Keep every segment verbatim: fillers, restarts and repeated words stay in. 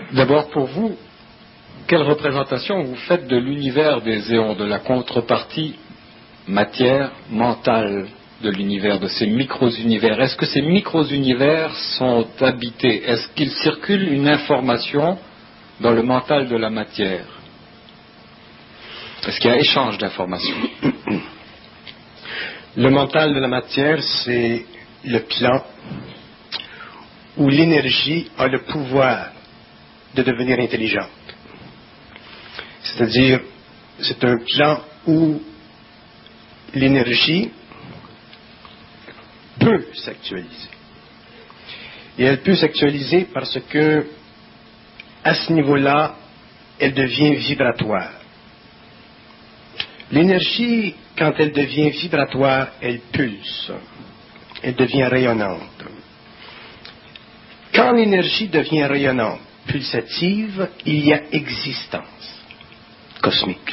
D'abord, pour vous, quelle représentation vous faites de l'univers des éons, de la contrepartie matière mentale de l'univers, de ces micro-univers? Est-ce que ces micro-univers sont habités? Est-ce qu'il circule une information dans le mental de la matière? Est-ce qu'il y a échange d'informations? Le mental de la matière, c'est le plan où l'énergie a le pouvoir de devenir intelligente. C'est-à-dire, c'est un plan où l'énergie peut s'actualiser. Et elle peut s'actualiser parce que, à ce niveau-là, elle devient vibratoire. L'énergie, quand elle devient vibratoire, elle pulse. Elle devient rayonnante. Quand l'énergie devient rayonnante, pulsative, il y a existence cosmique.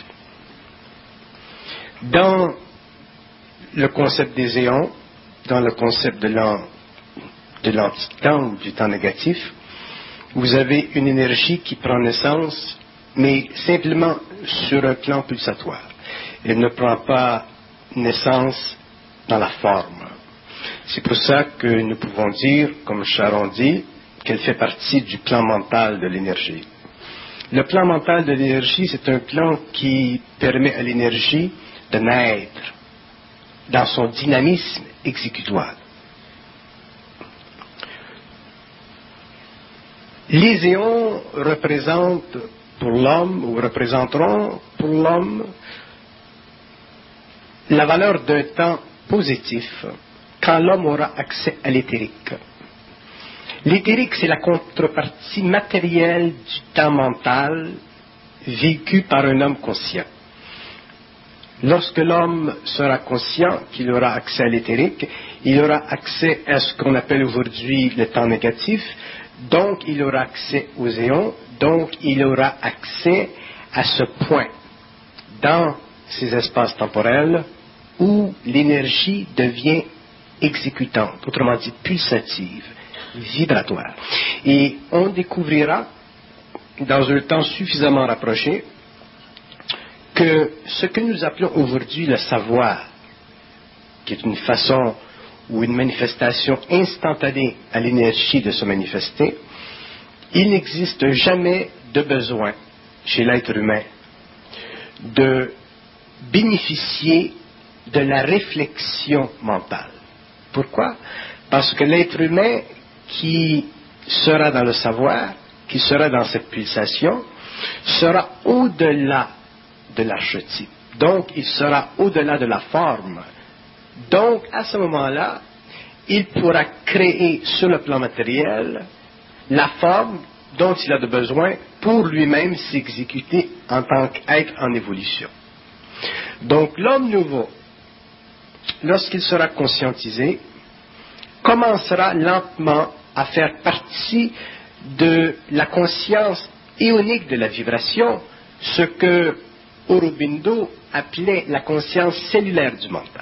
Dans le concept des éons, dans le concept de l'anti-temps ou du temps négatif, vous avez une énergie qui prend naissance, mais simplement sur un plan pulsatoire. Elle ne prend pas naissance dans la forme. C'est pour ça que nous pouvons dire, comme Charon dit, qu'elle fait partie du plan mental de l'énergie. Le plan mental de l'énergie, c'est un plan qui permet à l'énergie de naître dans son dynamisme exécutoire. Les éons représentent pour l'homme, ou représenteront pour l'homme, la valeur d'un temps positif quand l'homme aura accès à l'éthérique. L'éthérique, c'est la contrepartie matérielle du temps mental vécu par un homme conscient. Lorsque l'homme sera conscient qu'il aura accès à l'éthérique, il aura accès à ce qu'on appelle aujourd'hui le temps négatif, donc il aura accès aux éons, donc il aura accès à ce point dans ces espaces temporels où l'énergie devient exécutante, autrement dit pulsative, vibratoire. Et on découvrira dans un temps suffisamment rapproché que ce que nous appelons aujourd'hui le savoir, qui est une façon ou une manifestation instantanée à l'énergie de se manifester, il n'existe jamais de besoin chez l'être humain de bénéficier de la réflexion mentale. Pourquoi? Parce que l'être humain qui sera dans le savoir, qui sera dans cette pulsation, sera au-delà de l'archétype. Donc, il sera au-delà de la forme. Donc, à ce moment-là, il pourra créer sur le plan matériel la forme dont il a de besoin pour lui-même s'exécuter en tant qu'être en évolution. Donc, l'homme nouveau, lorsqu'il sera conscientisé, commencera lentement à faire partie de la conscience ionique de la vibration, ce que Aurobindo appelait la conscience cellulaire du mental.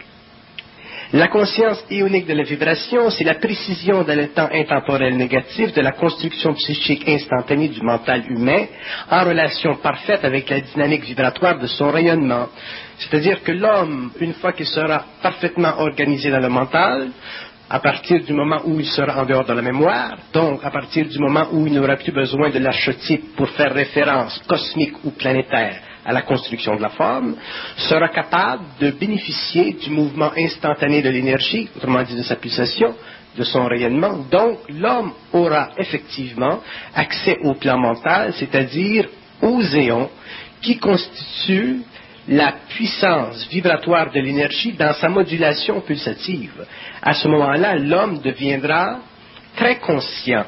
La conscience ionique de la vibration, c'est la précision dans le temps intemporel négatif de la construction psychique instantanée du mental humain en relation parfaite avec la dynamique vibratoire de son rayonnement. C'est-à-dire que l'homme, une fois qu'il sera parfaitement organisé dans le mental, à partir du moment où il sera en dehors de la mémoire, donc à partir du moment où il n'aura plus besoin de l'archétype pour faire référence cosmique ou planétaire à la construction de la forme, sera capable de bénéficier du mouvement instantané de l'énergie, autrement dit de sa pulsation, de son rayonnement. Donc l'homme aura effectivement accès au plan mental, c'est-à-dire aux éons qui constituent la puissance vibratoire de l'énergie dans sa modulation pulsative. À ce moment-là, l'homme deviendra très conscient,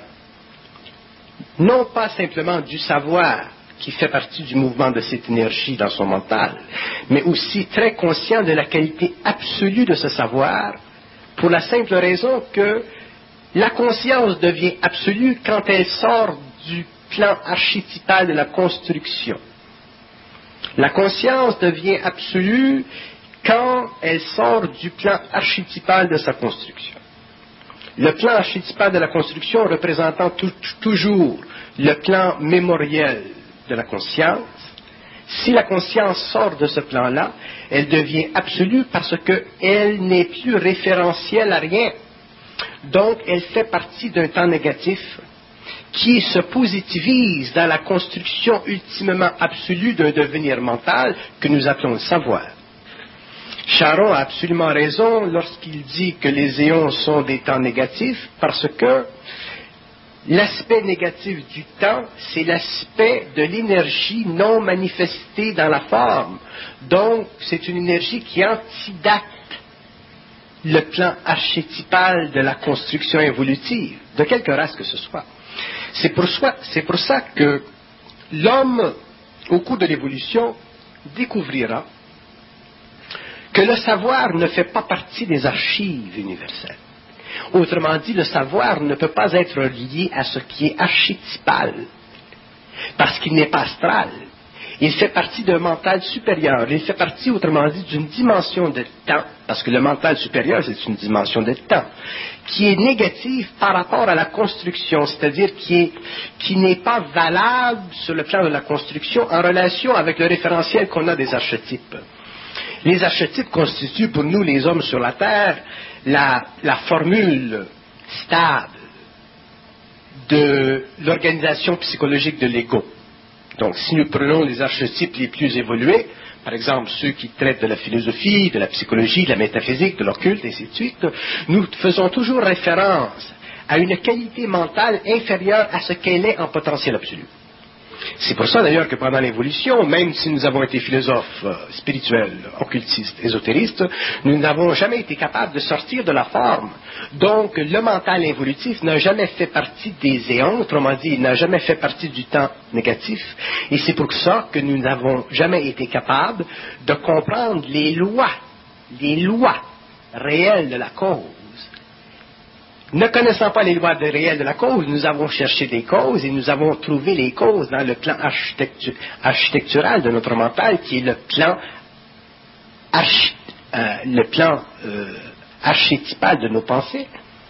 non pas simplement du savoir qui fait partie du mouvement de cette énergie dans son mental, mais aussi très conscient de la qualité absolue de ce savoir, pour la simple raison que la conscience devient absolue quand elle sort du plan archétypal de la construction. La conscience devient absolue quand elle sort du plan archétypal de sa construction. Le plan archétypal de la construction représentant tout, toujours le plan mémoriel de la conscience. Si la conscience sort de ce plan-là, elle devient absolue parce qu'elle n'est plus référentielle à rien. Donc, elle fait partie d'un temps négatif qui se positivise dans la construction ultimement absolue d'un devenir mental que nous appelons le savoir. Charon a absolument raison lorsqu'il dit que les éons sont des temps négatifs parce que l'aspect négatif du temps, c'est l'aspect de l'énergie non manifestée dans la forme. Donc, c'est une énergie qui antidate le plan archétypal de la construction évolutive, de quelque race que ce soit. C'est pour, soi, c'est pour ça que l'homme, au cours de l'évolution, découvrira que le savoir ne fait pas partie des archives universelles. Autrement dit, le savoir ne peut pas être lié à ce qui est archétypal, parce qu'il n'est pas astral. Il fait partie d'un mental supérieur. Il fait partie, autrement dit, d'une dimension de temps, parce que le mental supérieur, c'est une dimension de temps, qui est négative par rapport à la construction, c'est-à-dire qui est, qui n'est pas valable sur le plan de la construction en relation avec le référentiel qu'on a des archétypes. Les archétypes constituent pour nous, les hommes sur la Terre, la, la formule stable de l'organisation psychologique de l'ego. Donc, si nous prenons les archétypes les plus évolués, par exemple ceux qui traitent de la philosophie, de la psychologie, de la métaphysique, de l'occulte, et ainsi de suite, nous faisons toujours référence à une qualité mentale inférieure à ce qu'elle est en potentiel absolu. C'est pour ça d'ailleurs que pendant l'évolution, même si nous avons été philosophes euh, spirituels, occultistes, ésotéristes, nous n'avons jamais été capables de sortir de la forme. Donc le mental involutif n'a jamais fait partie des éons, autrement dit, il n'a jamais fait partie du temps négatif. Et c'est pour ça que nous n'avons jamais été capables de comprendre les lois, les lois réelles de la cause. Ne connaissant pas les lois de réelles de la cause, nous avons cherché des causes et nous avons trouvé les causes dans le plan architectu- architectural de notre mental, qui est le plan, archi- euh, le plan euh, archétypal de nos pensées.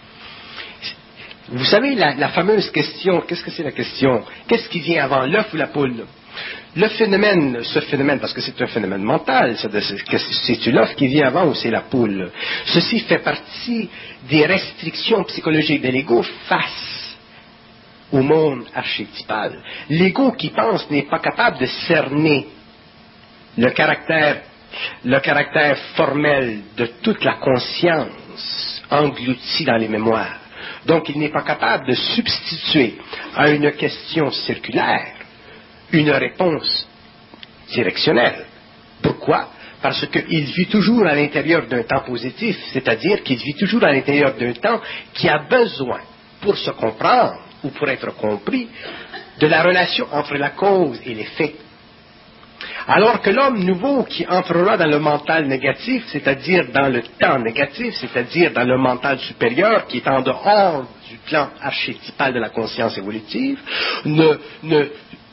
Vous savez, la, la fameuse question, qu'est-ce que c'est la question? Qu'est-ce qui vient avant, l'œuf ou la poule? Le phénomène, ce phénomène, parce que c'est un phénomène mental, c'est l'œuf qui vient avant ou c'est la poule. Ceci fait partie des restrictions psychologiques de l'ego face au monde archétypal. L'ego qui pense n'est pas capable de cerner le caractère, le caractère formel de toute la conscience engloutie dans les mémoires. Donc il n'est pas capable de substituer à une question circulaire une réponse directionnelle. Pourquoi? Parce qu'il vit toujours à l'intérieur d'un temps positif, c'est-à-dire qu'il vit toujours à l'intérieur d'un temps qui a besoin, pour se comprendre ou pour être compris, de la relation entre la cause et l'effet. Alors que l'homme nouveau qui entrera dans le mental négatif, c'est-à-dire dans le temps négatif, c'est-à-dire dans le mental supérieur qui est en dehors du plan archétypal de la conscience évolutive, ne, ne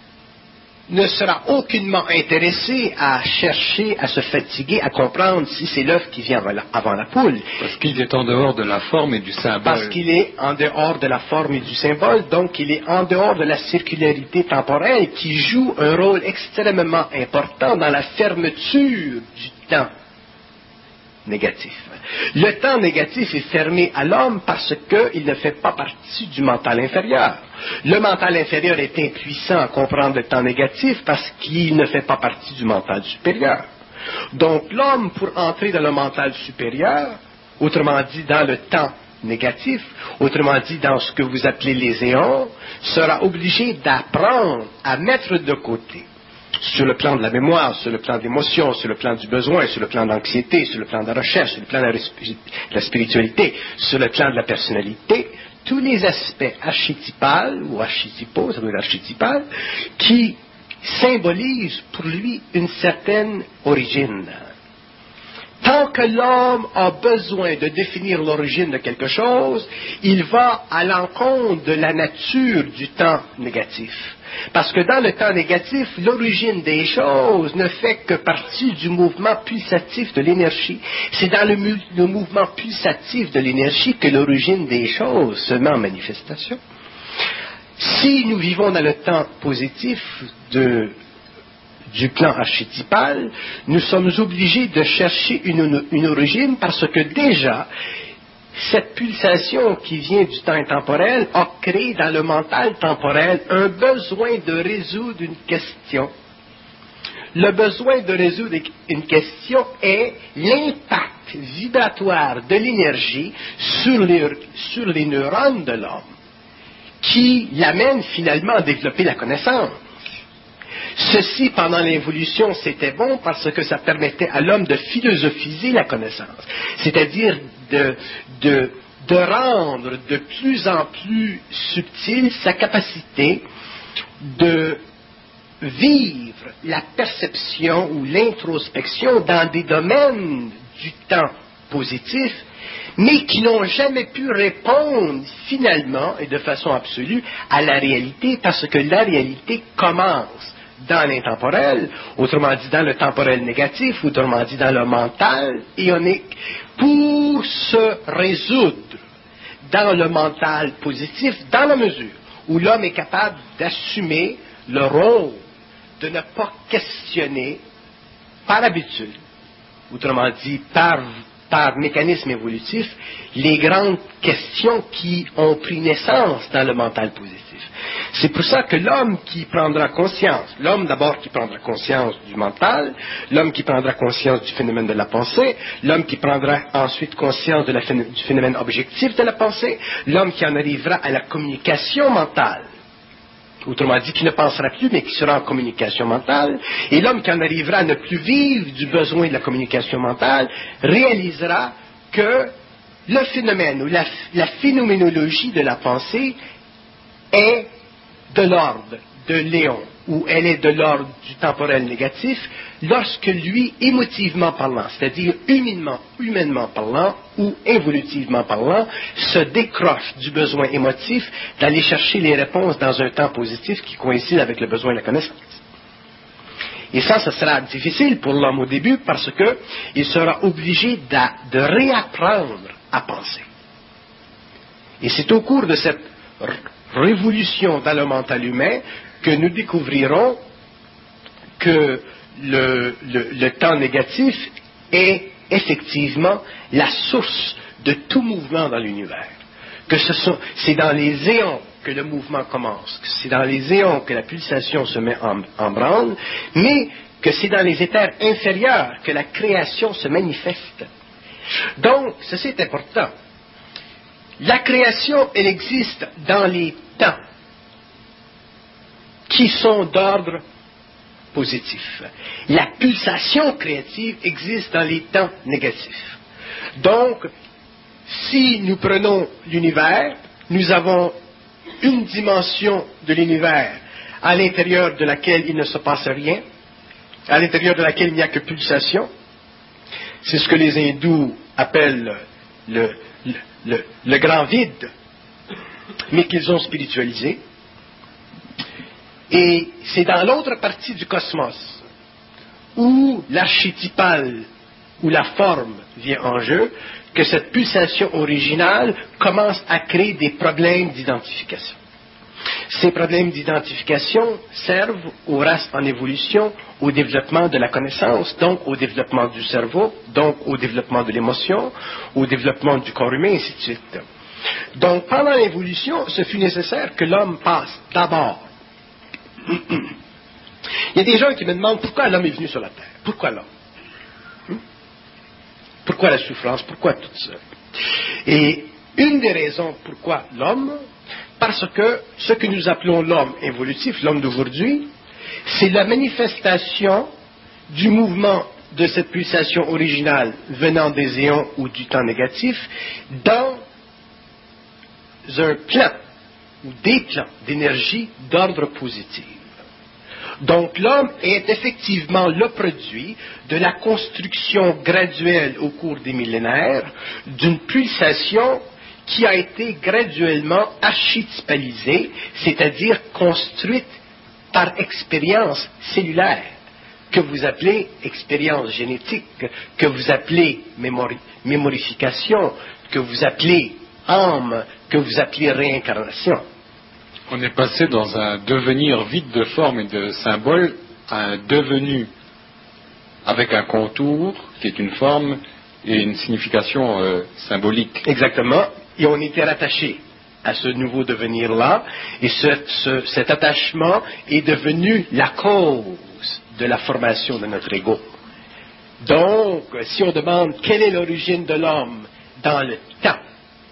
ne sera aucunement intéressé à chercher, à se fatiguer, à comprendre si c'est l'œuf qui vient avant la, avant la poule. Parce qu'il est en dehors de la forme et du symbole. Parce qu'il est en dehors de la forme et du symbole, donc il est en dehors de la circularité temporelle qui joue un rôle extrêmement important dans la fermeture du temps négatif. Le temps négatif est fermé à l'homme parce qu'il ne fait pas partie du mental inférieur. Le mental inférieur est impuissant à comprendre le temps négatif parce qu'il ne fait pas partie du mental supérieur. Donc l'homme, pour entrer dans le mental supérieur, autrement dit dans le temps négatif, autrement dit dans ce que vous appelez les éons, sera obligé d'apprendre à mettre de côté, sur le plan de la mémoire, sur le plan de l'émotion, sur le plan du besoin, sur le plan de l'anxiété, sur le plan de la recherche, sur le plan de la spiritualité, sur le plan de la personnalité, tous les aspects archétypales ou archétypaux, ça veut dire archétypal, qui symbolisent pour lui une certaine origine. Tant Tant que l'homme a besoin de définir l'origine de quelque chose, il va à l'encontre de la nature du temps négatif. Parce que dans le temps négatif, l'origine des choses ne fait que partie du mouvement pulsatif de l'énergie. C'est dans le, le mouvement pulsatif de l'énergie que l'origine des choses se met en manifestation. Si nous vivons dans le temps positif de, du plan archétypal, nous sommes obligés de chercher une, une origine parce que déjà, cette pulsation qui vient du temps intemporel a créé dans le mental temporel un besoin de résoudre une question. Le besoin de résoudre une question est l'impact vibratoire de l'énergie sur les, sur les neurones de l'homme qui l'amène finalement à développer la connaissance. Ceci, pendant l'évolution, c'était bon parce que ça permettait à l'homme de philosophiser la connaissance, c'est-à-dire de, de, de rendre de plus en plus subtile sa capacité de vivre la perception ou l'introspection dans des domaines du temps positif, mais qui n'ont jamais pu répondre finalement et de façon absolue à la réalité, parce que la réalité commence dans l'intemporel, autrement dit dans le temporel négatif, autrement dit dans le mental ionique, pour se résoudre dans le mental positif, dans la mesure où l'homme est capable d'assumer le rôle de ne pas questionner par habitude, autrement dit par, par mécanisme évolutif, les grandes questions qui ont pris naissance dans le mental positif. C'est pour ça que l'homme qui prendra conscience, l'homme d'abord qui prendra conscience du mental, l'homme qui prendra conscience du phénomène de la pensée, l'homme qui prendra ensuite conscience de la, du phénomène objectif de la pensée, l'homme qui en arrivera à la communication mentale, autrement dit qui ne pensera plus mais qui sera en communication mentale, et l'homme qui en arrivera à ne plus vivre du besoin de la communication mentale, réalisera que le phénomène ou la, la phénoménologie de la pensée est de l'ordre de Léon, ou elle est de l'ordre du temporel négatif, lorsque lui, émotivement parlant, c'est-à-dire humainement, humainement parlant, ou évolutivement parlant, se décroche du besoin émotif d'aller chercher les réponses dans un temps positif qui coïncide avec le besoin de la connaissance. Et ça, ce sera difficile pour l'homme au début parce qu'il sera obligé de, de réapprendre à penser. Et c'est au cours de cette révolution dans le mental humain que nous découvrirons que le, le, le temps négatif est effectivement la source de tout mouvement dans l'univers. Que ce sont, c'est dans les éons que le mouvement commence, que c'est dans les éons que la pulsation se met en, en branle, mais que c'est dans les éthers inférieurs que la création se manifeste. Donc, ceci est important. La création, elle existe dans les temps qui sont d'ordre positif. La pulsation créative existe dans les temps négatifs. Donc, si nous prenons l'univers, nous avons une dimension de l'univers à l'intérieur de laquelle il ne se passe rien, à l'intérieur de laquelle il n'y a que pulsation. C'est ce que les hindous appellent le, le, le, le grand vide, mais qu'ils ont spiritualisé. Et c'est dans l'autre partie du cosmos où l'archétypal, où la forme vient en jeu, que cette pulsation originale commence à créer des problèmes d'identification. Ces problèmes d'identification servent aux races en évolution au développement de la connaissance, donc au développement du cerveau, donc au développement de l'émotion, au développement du corps humain, et ainsi de suite. Donc pendant l'évolution, ce fut nécessaire que l'homme passe d'abord. Il y a des gens qui me demandent pourquoi l'homme est venu sur la Terre. Pourquoi l'homme? Pourquoi la souffrance? Pourquoi tout ça? Et une des raisons pourquoi l'homme, parce que ce que nous appelons l'homme évolutif, l'homme d'aujourd'hui, c'est la manifestation du mouvement de cette pulsation originale venant des éons ou du temps négatif dans un plan ou des plans d'énergie d'ordre positif. Donc l'homme est effectivement le produit de la construction graduelle au cours des millénaires d'une pulsation qui a été graduellement archétypalisée, c'est-à-dire construite par expérience cellulaire, que vous appelez expérience génétique, que vous appelez mémori- mémorification, que vous appelez âme, que vous appelez réincarnation. On est passé dans un devenir vide de forme et de symbole à un devenu avec un contour qui est une forme et une signification euh, symbolique. Exactement. Et on était rattaché à ce nouveau devenir-là, et ce, ce, cet attachement est devenu la cause de la formation de notre ego. Donc, si on demande quelle est l'origine de l'homme dans le temps,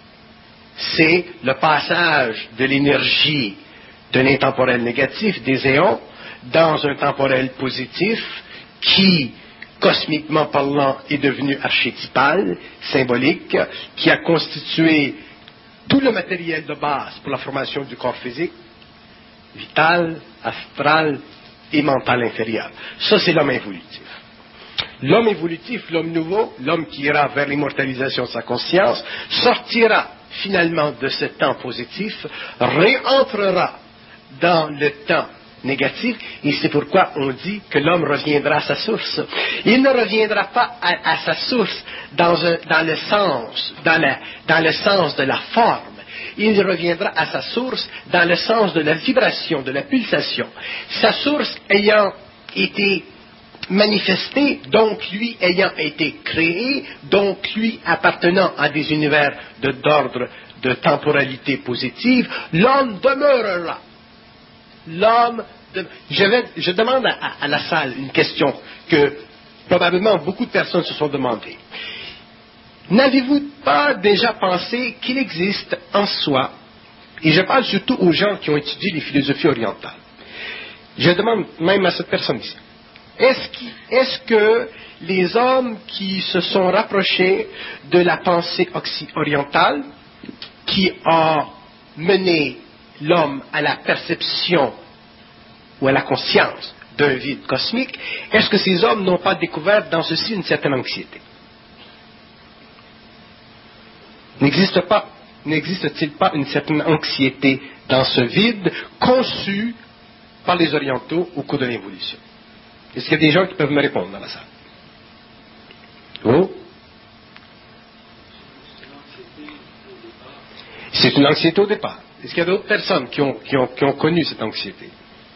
c'est le passage de l'énergie d'un intemporel négatif, des éons, dans un temporel positif qui, cosmiquement parlant, est devenu archétypal, symbolique, qui a constitué tout le matériel de base pour la formation du corps physique, vital, astral et mental inférieur. Ça, c'est l'homme évolutif. L'homme évolutif, l'homme nouveau, l'homme qui ira vers l'immortalisation de sa conscience, sortira finalement de ce temps positif, réentrera dans le temps négatif, et c'est pourquoi on dit que l'homme reviendra à sa source. Il ne reviendra pas à, à sa source dans, un, dans, le sens, dans, la, dans le sens de la forme. Il reviendra à sa source dans le sens de la vibration, de la pulsation. Sa source ayant été manifesté, donc lui ayant été créé, donc lui appartenant à des univers de, d'ordre de temporalité positive, l'homme demeurera. L'homme de... je, vais, je demande à, à la salle une question que probablement beaucoup de personnes se sont demandées. N'avez-vous pas déjà pensé qu'il existe en soi, et je parle surtout aux gens qui ont étudié les philosophies orientales, je demande même à cette personne ici, Est-ce, qui, est-ce que les hommes qui se sont rapprochés de la pensée occ- orientale, qui a mené l'homme à la perception ou à la conscience d'un vide cosmique, est-ce que ces hommes n'ont pas découvert dans ceci une certaine anxiété? N'existe pas, n'existe-t-il pas une certaine anxiété dans ce vide conçu par les orientaux au cours de l'évolution? Est-ce qu'il y a des gens qui peuvent me répondre dans la salle? Oh? C'est une anxiété au départ. Est-ce qu'il y a d'autres personnes qui ont, qui ont, qui ont connu cette anxiété?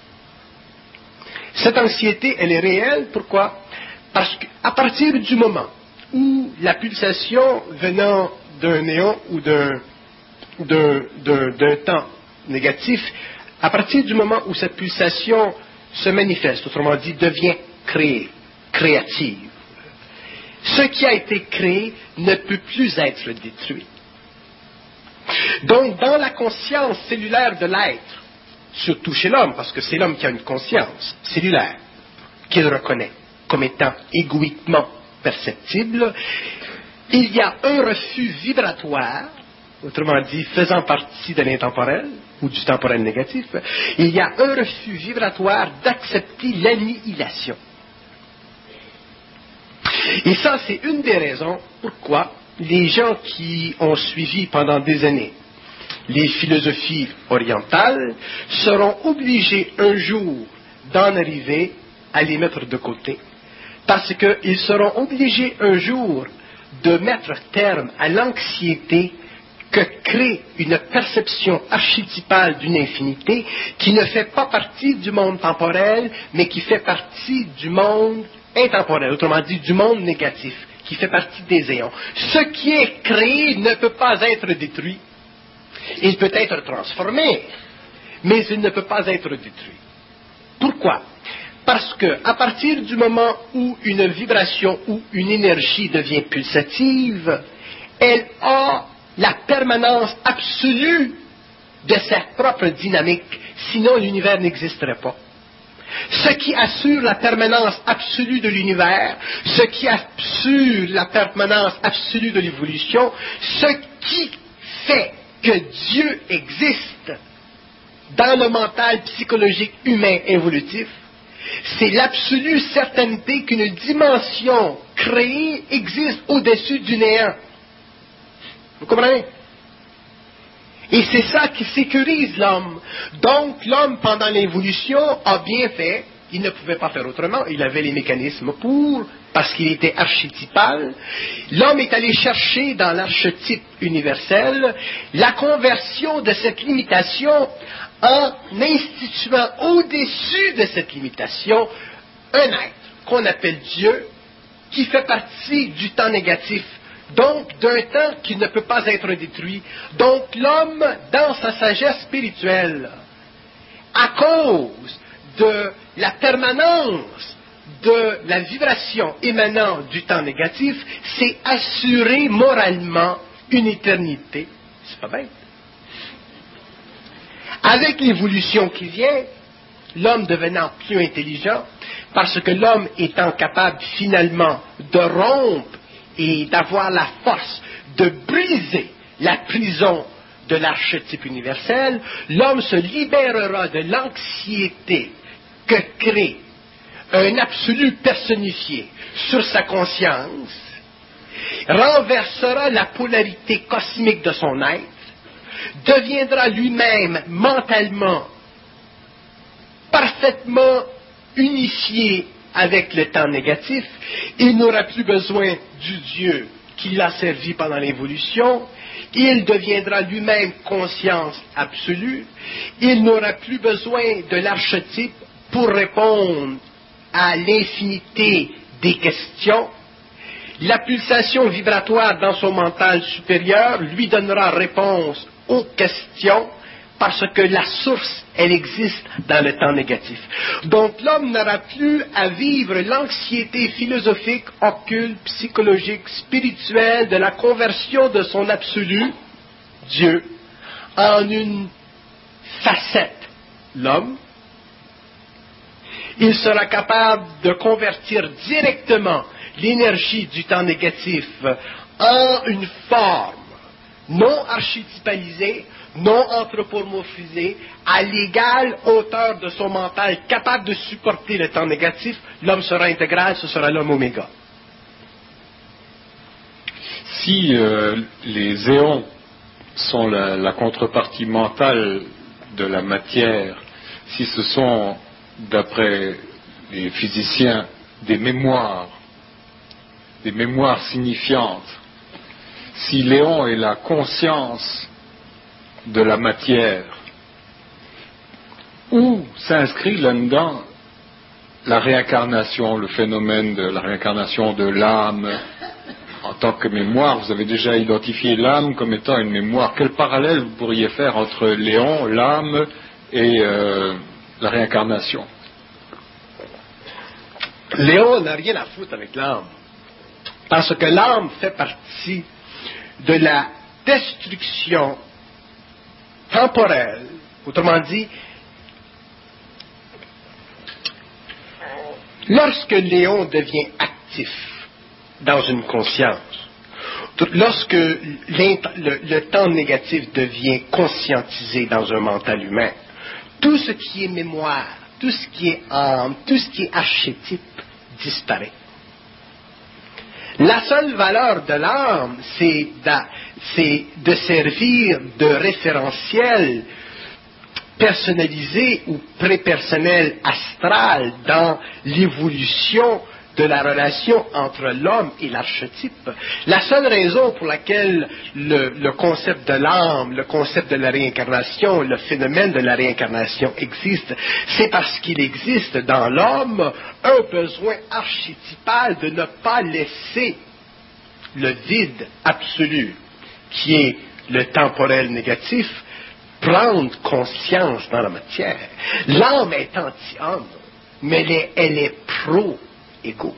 Cette anxiété, elle est réelle. Pourquoi? Parce qu'à partir du moment où la pulsation venant d'un néon ou d'un, d'un, d'un, d'un temps négatif, à partir du moment où cette pulsation se manifeste, autrement dit, devient créée, créative, ce qui a été créé ne peut plus être détruit. Donc, dans la conscience cellulaire de l'être, surtout chez l'homme, parce que c'est l'homme qui a une conscience cellulaire, qu'il reconnaît comme étant égoïquement perceptible, il y a un refus vibratoire, autrement dit, faisant partie de l'intemporel, ou du temporel négatif, il y a un refus vibratoire d'accepter l'annihilation. Et ça, c'est une des raisons pourquoi les gens qui ont suivi pendant des années les philosophies orientales seront obligés un jour d'en arriver à les mettre de côté, parce qu'ils seront obligés un jour de mettre terme à l'anxiété que crée une perception archétypale d'une infinité qui ne fait pas partie du monde temporel, mais qui fait partie du monde intemporel, autrement dit du monde négatif, qui fait partie des éons. Ce qui est créé ne peut pas être détruit. Il peut être transformé, mais il ne peut pas être détruit. Pourquoi? Parce que à partir du moment où une vibration ou une énergie devient pulsative, elle a la permanence absolue de sa propre dynamique, sinon l'univers n'existerait pas. Ce qui assure la permanence absolue de l'univers, ce qui assure la permanence absolue de l'évolution, ce qui fait que Dieu existe dans le mental psychologique humain évolutif, c'est l'absolue certainté qu'une dimension créée existe au-dessus du néant. Vous comprenez? Et c'est ça qui sécurise l'homme. Donc, l'homme, pendant l'évolution, a bien fait. Il ne pouvait pas faire autrement. Il avait les mécanismes pour, parce qu'il était archétypal. L'homme est allé chercher dans l'archétype universel la conversion de cette limitation en instituant au-dessus de cette limitation un être qu'on appelle Dieu, qui fait partie du temps négatif. Donc, d'un temps qui ne peut pas être détruit. Donc, l'homme, dans sa sagesse spirituelle, à cause de la permanence de la vibration émanant du temps négatif, s'est assuré moralement une éternité. C'est pas bête. Avec l'évolution qui vient, l'homme devenant plus intelligent, parce que l'homme étant capable finalement de rompre et d'avoir la force de briser la prison de l'archétype universel, l'homme se libérera de l'anxiété que crée un absolu personnifié sur sa conscience, renversera la polarité cosmique de son être, deviendra lui-même mentalement parfaitement unifié avec le temps négatif, il n'aura plus besoin du Dieu qui l'a servi pendant l'évolution, il deviendra lui-même conscience absolue, il n'aura plus besoin de l'archétype pour répondre à l'infinité des questions. La pulsation vibratoire dans son mental supérieur lui donnera réponse aux questions, parce que la source, elle existe dans le temps négatif. Donc l'homme n'aura plus à vivre l'anxiété philosophique, occulte, psychologique, spirituelle de la conversion de son absolu, Dieu, en une facette, l'homme. Il sera capable de convertir directement l'énergie du temps négatif en une forme non archétypalisée, non anthropomorphisé, à l'égale hauteur de son mental, capable de supporter le temps négatif, l'homme sera intégral, ce sera l'homme oméga. Si euh, les éons sont la, la contrepartie mentale de la matière, si ce sont, d'après les physiciens, des mémoires, des mémoires signifiantes, si l'éon est la conscience de la matière, où s'inscrit là-dedans la réincarnation, le phénomène de la réincarnation de l'âme en tant que mémoire? Vous avez déjà identifié l'âme comme étant une mémoire. Quel parallèle vous pourriez faire entre l'éon, l'âme et euh, la réincarnation? L'éon n'a rien à foutre avec l'âme, parce que l'âme fait partie de la destruction temporelle, autrement dit, lorsque l'éon devient actif dans une conscience, lorsque le, le temps négatif devient conscientisé dans un mental humain, tout ce qui est mémoire, tout ce qui est âme, tout ce qui est archétype disparaît. La seule valeur de l'âme, c'est de, de servir de référentiel personnalisé ou prépersonnel astral dans l'évolution de la relation entre l'homme et l'archétype. La seule raison pour laquelle le, le concept de l'âme, le concept de la réincarnation, le phénomène de la réincarnation existe, c'est parce qu'il existe dans l'homme un besoin archétypal de ne pas laisser le vide absolu, qui est le temporel négatif, prendre conscience dans la matière. L'âme est anti-homme, mais elle est, elle est pro-égo.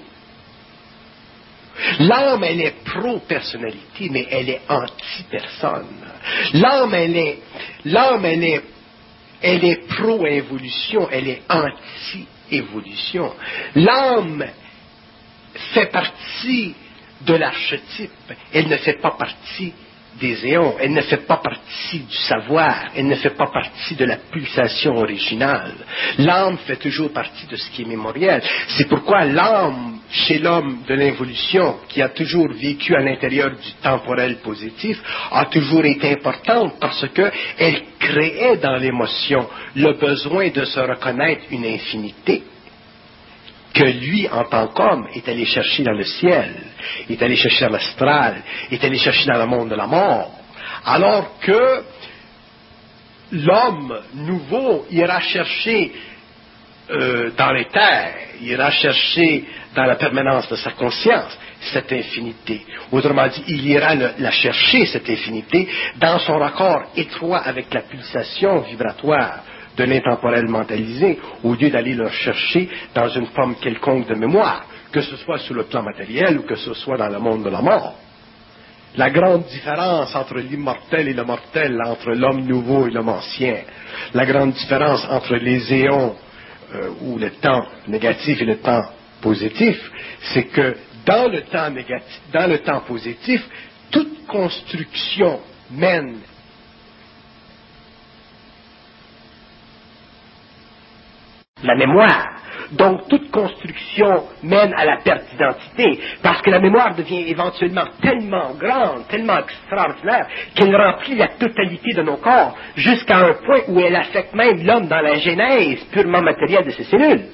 L'âme, elle est pro-personnalité, mais elle est anti-personne. L'âme, elle est, l'âme, elle est, elle est pro-évolution, elle est anti-évolution. L'âme fait partie de l'archétype, elle ne fait pas partie des éons, elle ne fait pas partie du savoir, elle ne fait pas partie de la pulsation originale. L'âme fait toujours partie de ce qui est mémoriel. C'est pourquoi l'âme, chez l'homme de l'involution, qui a toujours vécu à l'intérieur du temporel positif, a toujours été importante parce qu'elle créait dans l'émotion le besoin de se reconnaître une infinité que lui, en tant qu'homme, est allé chercher dans le ciel, est allé chercher dans l'astral, est allé chercher dans le monde de la mort. Alors que l'homme nouveau ira chercher euh, dans les terres, ira chercher dans la permanence de sa conscience cette infinité. Autrement dit, il ira le, la chercher, cette infinité, dans son raccord étroit avec la pulsation vibratoire de l'intemporel mentalisé, au lieu d'aller le chercher dans une forme quelconque de mémoire, que ce soit sur le plan matériel ou que ce soit dans le monde de la mort. La grande différence entre l'immortel et le mortel, entre l'homme nouveau et l'homme ancien, la grande différence entre les éons euh, ou le temps négatif et le temps positif, c'est que dans le temps négatif, dans le temps positif, toute construction mène la mémoire. Donc, toute construction mène à la perte d'identité, parce que la mémoire devient éventuellement tellement grande, tellement extraordinaire, qu'elle remplit la totalité de nos corps, jusqu'à un point où elle affecte même l'homme dans la genèse purement matérielle de ses cellules.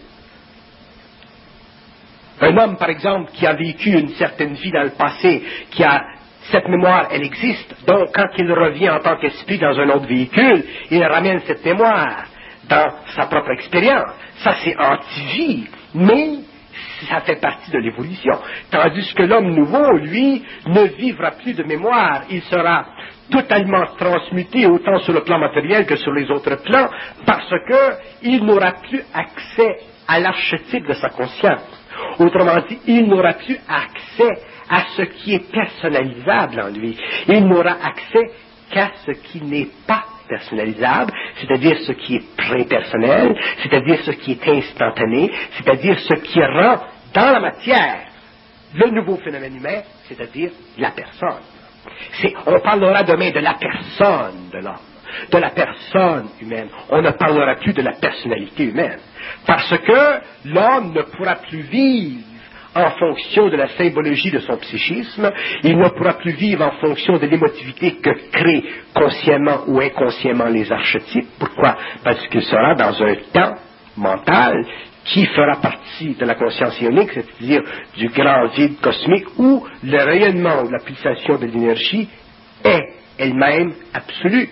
Un homme, par exemple, qui a vécu une certaine vie dans le passé, qui a cette mémoire, elle existe, donc quand il revient en tant qu'esprit dans un autre véhicule, il ramène cette mémoire dans sa propre expérience. Ça, c'est anti-vie, mais ça fait partie de l'évolution. Tandis que l'homme nouveau, lui, ne vivra plus de mémoire. Il sera totalement transmuté autant sur le plan matériel que sur les autres plans, parce qu'il n'aura plus accès à l'archétype de sa conscience. Autrement dit, il n'aura plus accès à ce qui est personnalisable en lui. Il n'aura accès qu'à ce qui n'est pas personnalisable, c'est-à-dire ce qui est prépersonnel, c'est-à-dire ce qui est instantané, c'est-à-dire ce qui rend dans la matière le nouveau phénomène humain, c'est-à-dire la personne. C'est, on parlera demain de la personne de l'homme, de la personne humaine. On ne parlera plus de la personnalité humaine, parce que l'homme ne pourra plus vivre en fonction de la symbologie de son psychisme, il ne pourra plus vivre en fonction de l'émotivité que créent consciemment ou inconsciemment les archétypes. Pourquoi? Parce qu'il sera dans un temps mental qui fera partie de la conscience ionique, c'est-à-dire du grand vide cosmique où le rayonnement ou la pulsation de l'énergie est elle-même absolue.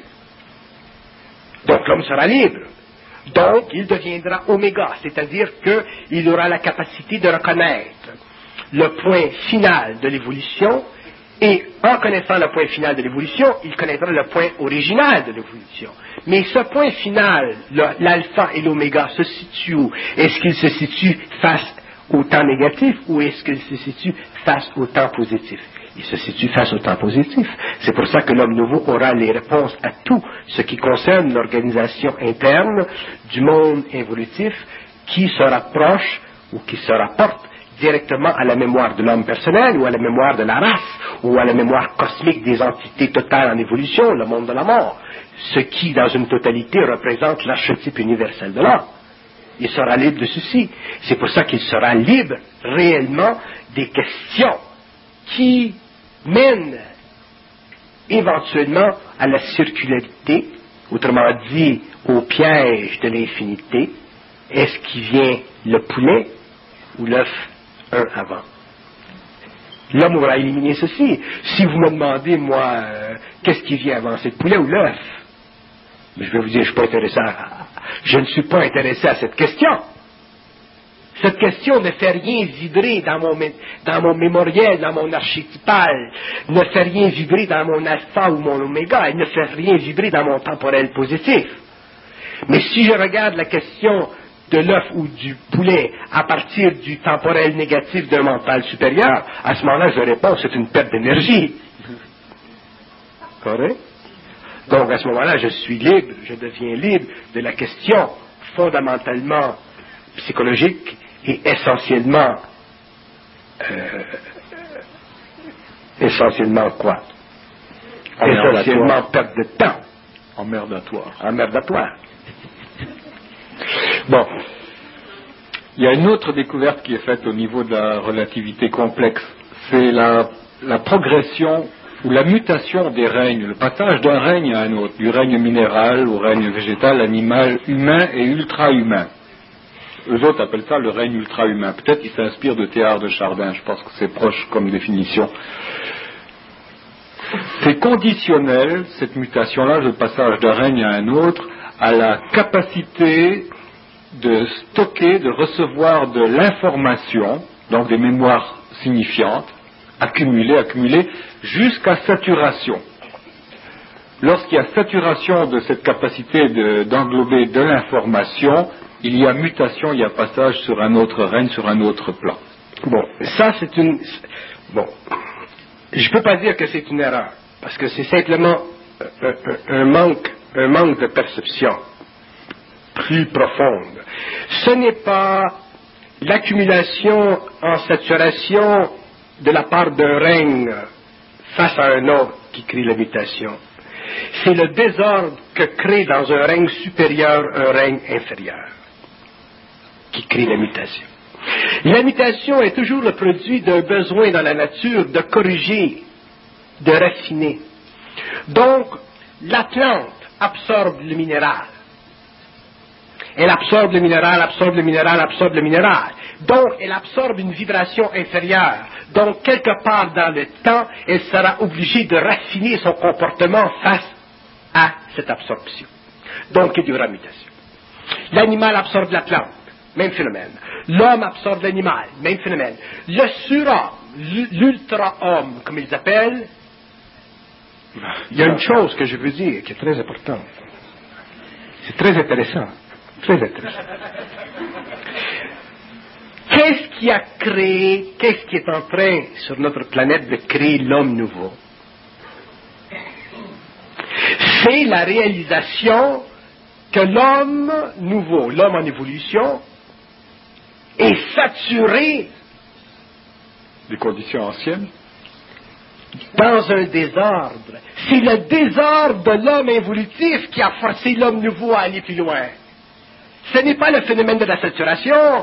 Donc l'homme sera libre. Donc, il deviendra oméga, c'est-à-dire qu'il aura la capacité de reconnaître le point final de l'évolution, et en connaissant le point final de l'évolution, il connaîtra le point original de l'évolution. Mais ce point final, l'alpha et l'oméga, se situe où? Est-ce qu'il se situe face au temps négatif ou est-ce qu'il se situe face au temps positif? Il se situe face au temps positif. C'est pour ça que l'homme nouveau aura les réponses à tout ce qui concerne l'organisation interne du monde évolutif qui se rapproche ou qui se rapporte directement à la mémoire de l'homme personnel ou à la mémoire de la race ou à la mémoire cosmique des entités totales en évolution, le monde de la mort, ce qui, dans une totalité, représente l'archétype universel de l'homme. Il sera libre de ceci. C'est pour ça qu'il sera libre réellement des questions qui mène éventuellement à la circularité, autrement dit au piège de l'infinité. Est-ce qu'il vient le poulet ou l'œuf un avant? L'homme aura éliminé ceci. Si vous me demandez, moi, euh, qu'est-ce qui vient avant, c'est le poulet ou l'œuf? Mais je vais vous dire, je suis pas intéressé à, je ne suis pas intéressé à cette question. Cette question ne fait rien vibrer dans mon, dans mon mémoriel, dans mon archétypal, ne fait rien vibrer dans mon alpha ou mon oméga, elle ne fait rien vibrer dans mon temporel positif. Mais si je regarde la question de l'œuf ou du poulet à partir du temporel négatif d'un mental supérieur, à ce moment-là, je réponds, c'est une perte d'énergie. Correct? Donc, à ce moment-là, je suis libre, je deviens libre de la question fondamentalement psychologique et essentiellement, euh, essentiellement quoi? essentiellement perte de temps. Emmerdatoire. Emmerdatoire. Bon. Il y a une autre découverte qui est faite au niveau de la relativité complexe. C'est la, la progression ou la mutation des règnes, le passage d'un règne à un autre, du règne minéral au règne végétal, animal, humain et ultra-humain. Eux autres appellent ça le règne ultra-humain. Peut-être qu'ils s'inspirent de Théard de Chardin, je pense que c'est proche comme définition. C'est conditionnel, cette mutation-là, le passage d'un règne à un autre, à la capacité de stocker, de recevoir de l'information, donc des mémoires signifiantes, accumulées, accumulées, jusqu'à saturation. Lorsqu'il y a saturation de cette capacité de, d'englober de l'information, il y a mutation, il y a passage sur un autre règne, sur un autre plan. Bon, ça c'est une... Bon, je ne peux pas dire que c'est une erreur, parce que c'est simplement un, un, un, manque, un manque de perception plus profonde. Ce n'est pas l'accumulation en saturation de la part d'un règne face à un autre qui crée la mutation. C'est le désordre que crée dans un règne supérieur un règne inférieur qui crée la mutation. La mutation est toujours le produit d'un besoin dans la nature de corriger, de raffiner. Donc, la plante absorbe le minéral. Elle absorbe le minéral, absorbe le minéral, absorbe le minéral. Donc, elle absorbe une vibration inférieure. Donc, quelque part dans le temps, elle sera obligée de raffiner son comportement face à cette absorption. Donc, il y aura mutation. L'animal absorbe la plante, même phénomène. L'homme absorbe l'animal, même phénomène. Le surhomme, l'ultra-homme, comme ils appellent, il y a une chose que je veux dire qui est très importante. C'est très intéressant. Très intéressant. Qu'est-ce qui a créé, qu'est-ce qui est en train sur notre planète de créer l'homme nouveau? C'est la réalisation que l'homme nouveau, l'homme en évolution, est saturé des conditions anciennes dans un désordre. C'est le désordre de l'homme évolutif qui a forcé l'homme nouveau à aller plus loin. Ce n'est pas le phénomène de la saturation.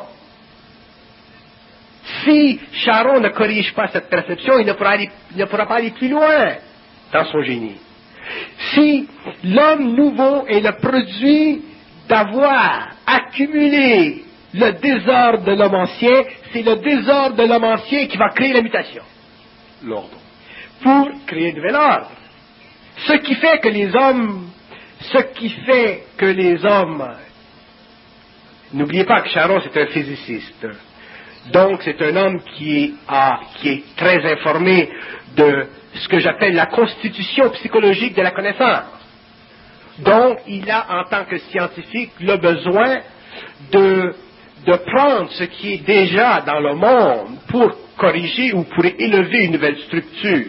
Si Charon ne corrige pas cette perception, il ne pourra, aller, il ne pourra pas aller plus loin dans son génie. Si l'homme nouveau est le produit d'avoir accumulé le désordre de l'homme ancien, c'est le désordre de l'homme ancien qui va créer la mutation. L'ordre. Pour créer un nouvel ordre. Ce qui fait que les hommes, ce qui fait que les hommes, n'oubliez pas que Charon c'est un physiciste, donc c'est un homme qui est, ah, qui est très informé de ce que j'appelle la constitution psychologique de la connaissance. Donc il a en tant que scientifique le besoin de, de prendre ce qui est déjà dans le monde pour corriger ou pour élever une nouvelle structure.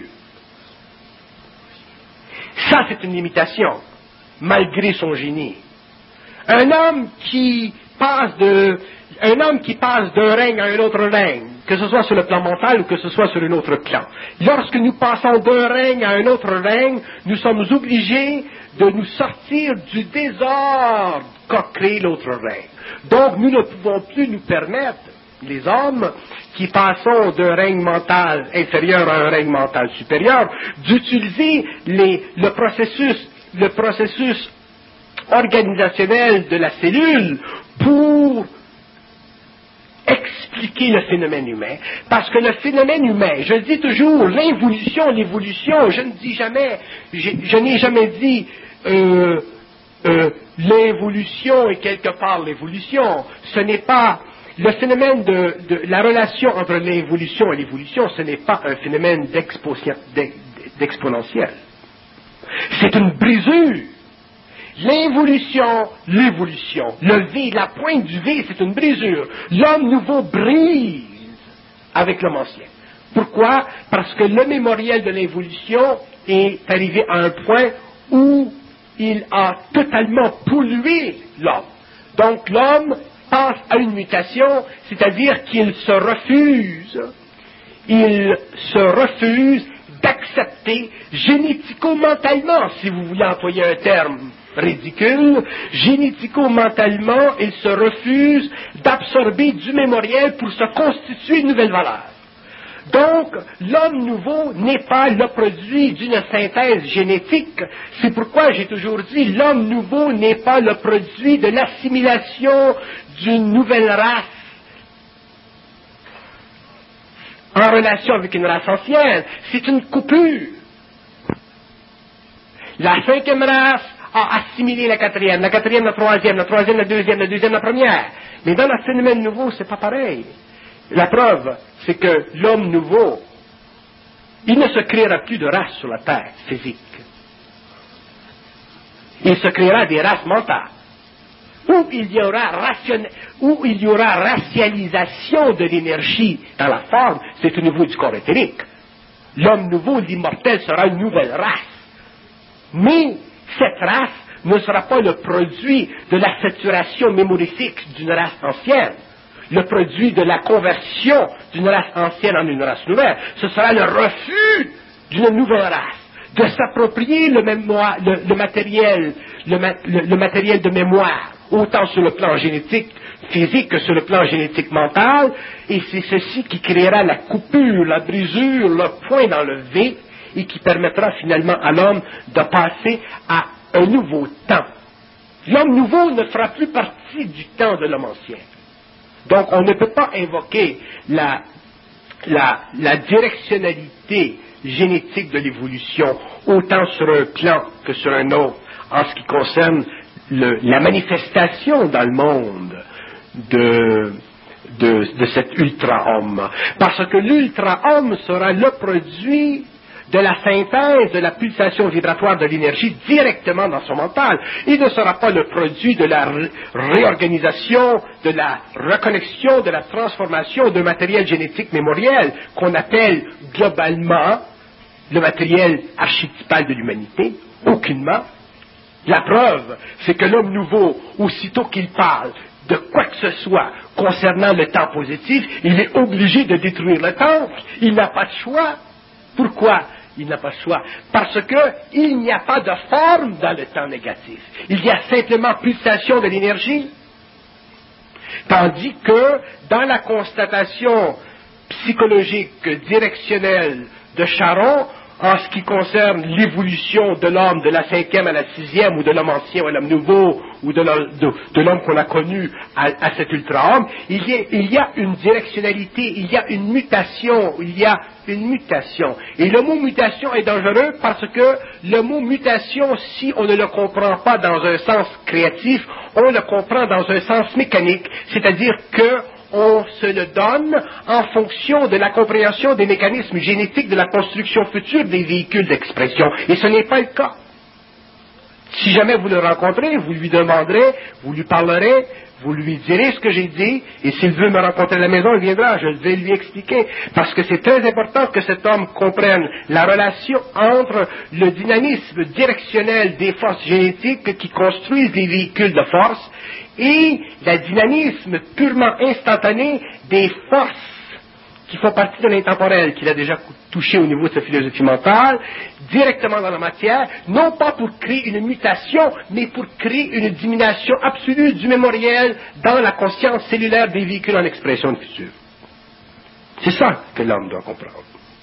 Ça, c'est une limitation, malgré son génie. Un homme qui passe de, un homme qui passe d'un règne à un autre règne, que ce soit sur le plan mental ou que ce soit sur un autre plan. Lorsque nous passons d'un règne à un autre règne, nous sommes obligés de nous sortir du désordre qu'a créé l'autre règne. Donc, nous ne pouvons plus nous permettre, les hommes, qui passons d'un règne mental inférieur à un règne mental supérieur, d'utiliser les, le processus, le processus organisationnel de la cellule pour expliquer le phénomène humain. Parce que le phénomène humain, je le dis toujours, l'involution, l'évolution, je ne dis jamais, je, je n'ai jamais dit euh, euh, l'involution est quelque part l'évolution. Ce n'est pas le phénomène de, de la relation entre l'involution et l'évolution, ce n'est pas un phénomène d'exponentiel. C'est une brisure. L'involution, l'évolution, le V, la pointe du V, c'est une brisure. L'homme nouveau brise avec l'homme ancien. Pourquoi? Parce que le mémoriel de l'évolution est arrivé à un point où il a totalement pollué l'homme. Donc l'homme passe à une mutation, c'est-à-dire qu'il se refuse, il se refuse d'accepter accepter génético-mentalement, si vous voulez employer un terme ridicule, génético-mentalement, il se refuse d'absorber du mémoriel pour se constituer une nouvelle valeur. Donc, l'homme nouveau n'est pas le produit d'une synthèse génétique. C'est pourquoi j'ai toujours dit, l'homme nouveau n'est pas le produit de l'assimilation d'une nouvelle race en relation avec une race ancienne. C'est une coupure. La cinquième race a assimilé la quatrième, la quatrième la troisième, la troisième la deuxième, la deuxième la première. Mais dans le phénomène nouveau, c'est pas pareil. La preuve, c'est que l'homme nouveau, il ne se créera plus de race sur la terre physique. Il se créera des races mentales, où il y aura ration... où il y aura racialisation de l'énergie dans la forme, c'est au niveau du corps éthérique. L'homme nouveau, l'immortel, sera une nouvelle race. Mais cette race ne sera pas le produit de la saturation mémorifique d'une race ancienne, le produit de la conversion d'une race ancienne en une race nouvelle. Ce sera le refus d'une nouvelle race, de s'approprier le, mémoire, le, le, matériel, le, le, le matériel de mémoire, autant sur le plan génétique physique que sur le plan génétique mental, et c'est ceci qui créera la coupure, la brisure, le point dans le vide, et qui permettra finalement à l'homme de passer à un nouveau temps. L'homme nouveau ne fera plus partie du temps de l'homme ancien. Donc on ne peut pas invoquer la, la, la directionnalité génétique de l'évolution autant sur un plan que sur un autre en ce qui concerne le, la manifestation dans le monde de, de, de cet ultra-homme. Parce que l'ultra-homme sera le produit de la synthèse de la pulsation vibratoire de l'énergie directement dans son mental. Il ne sera pas le produit de la ré- réorganisation, de la reconnexion, de la transformation d'un matériel génétique mémoriel qu'on appelle globalement le matériel archétypal de l'humanité. Aucunement. La preuve, c'est que l'homme nouveau, aussitôt qu'il parle de quoi que ce soit concernant le temps positif, il est obligé de détruire le temple. Il n'a pas de choix. Pourquoi il n'a pas de choix? Parce qu'il n'y a pas de forme dans le temps négatif. Il y a simplement pulsation de l'énergie. Tandis que dans la constatation psychologique directionnelle de Charon, en ce qui concerne l'évolution de l'homme de la cinquième à la sixième, ou de l'homme ancien à l'homme nouveau, ou de l'homme, de, de l'homme qu'on a connu à, à cet ultra-homme, il y, a, il y a une directionnalité, il y a une mutation, il y a une mutation. Et le mot mutation est dangereux parce que le mot mutation, si on ne le comprend pas dans un sens créatif, on le comprend dans un sens mécanique, c'est-à-dire que on se le donne en fonction de la compréhension des mécanismes génétiques de la construction future des véhicules d'expression. Et ce n'est pas le cas. Si jamais vous le rencontrez, vous lui demanderez, vous lui parlerez, vous lui direz ce que j'ai dit, et s'il veut me rencontrer à la maison, il viendra, je vais lui expliquer. Parce que c'est très important que cet homme comprenne la relation entre le dynamisme directionnel des forces génétiques qui construisent des véhicules de force et le dynamisme purement instantané des forces qui font partie de l'intemporel, qu'il a déjà touché au niveau de sa philosophie mentale, directement dans la matière, non pas pour créer une mutation, mais pour créer une diminution absolue du mémoriel dans la conscience cellulaire des véhicules en expression de futur. C'est ça que l'homme doit comprendre.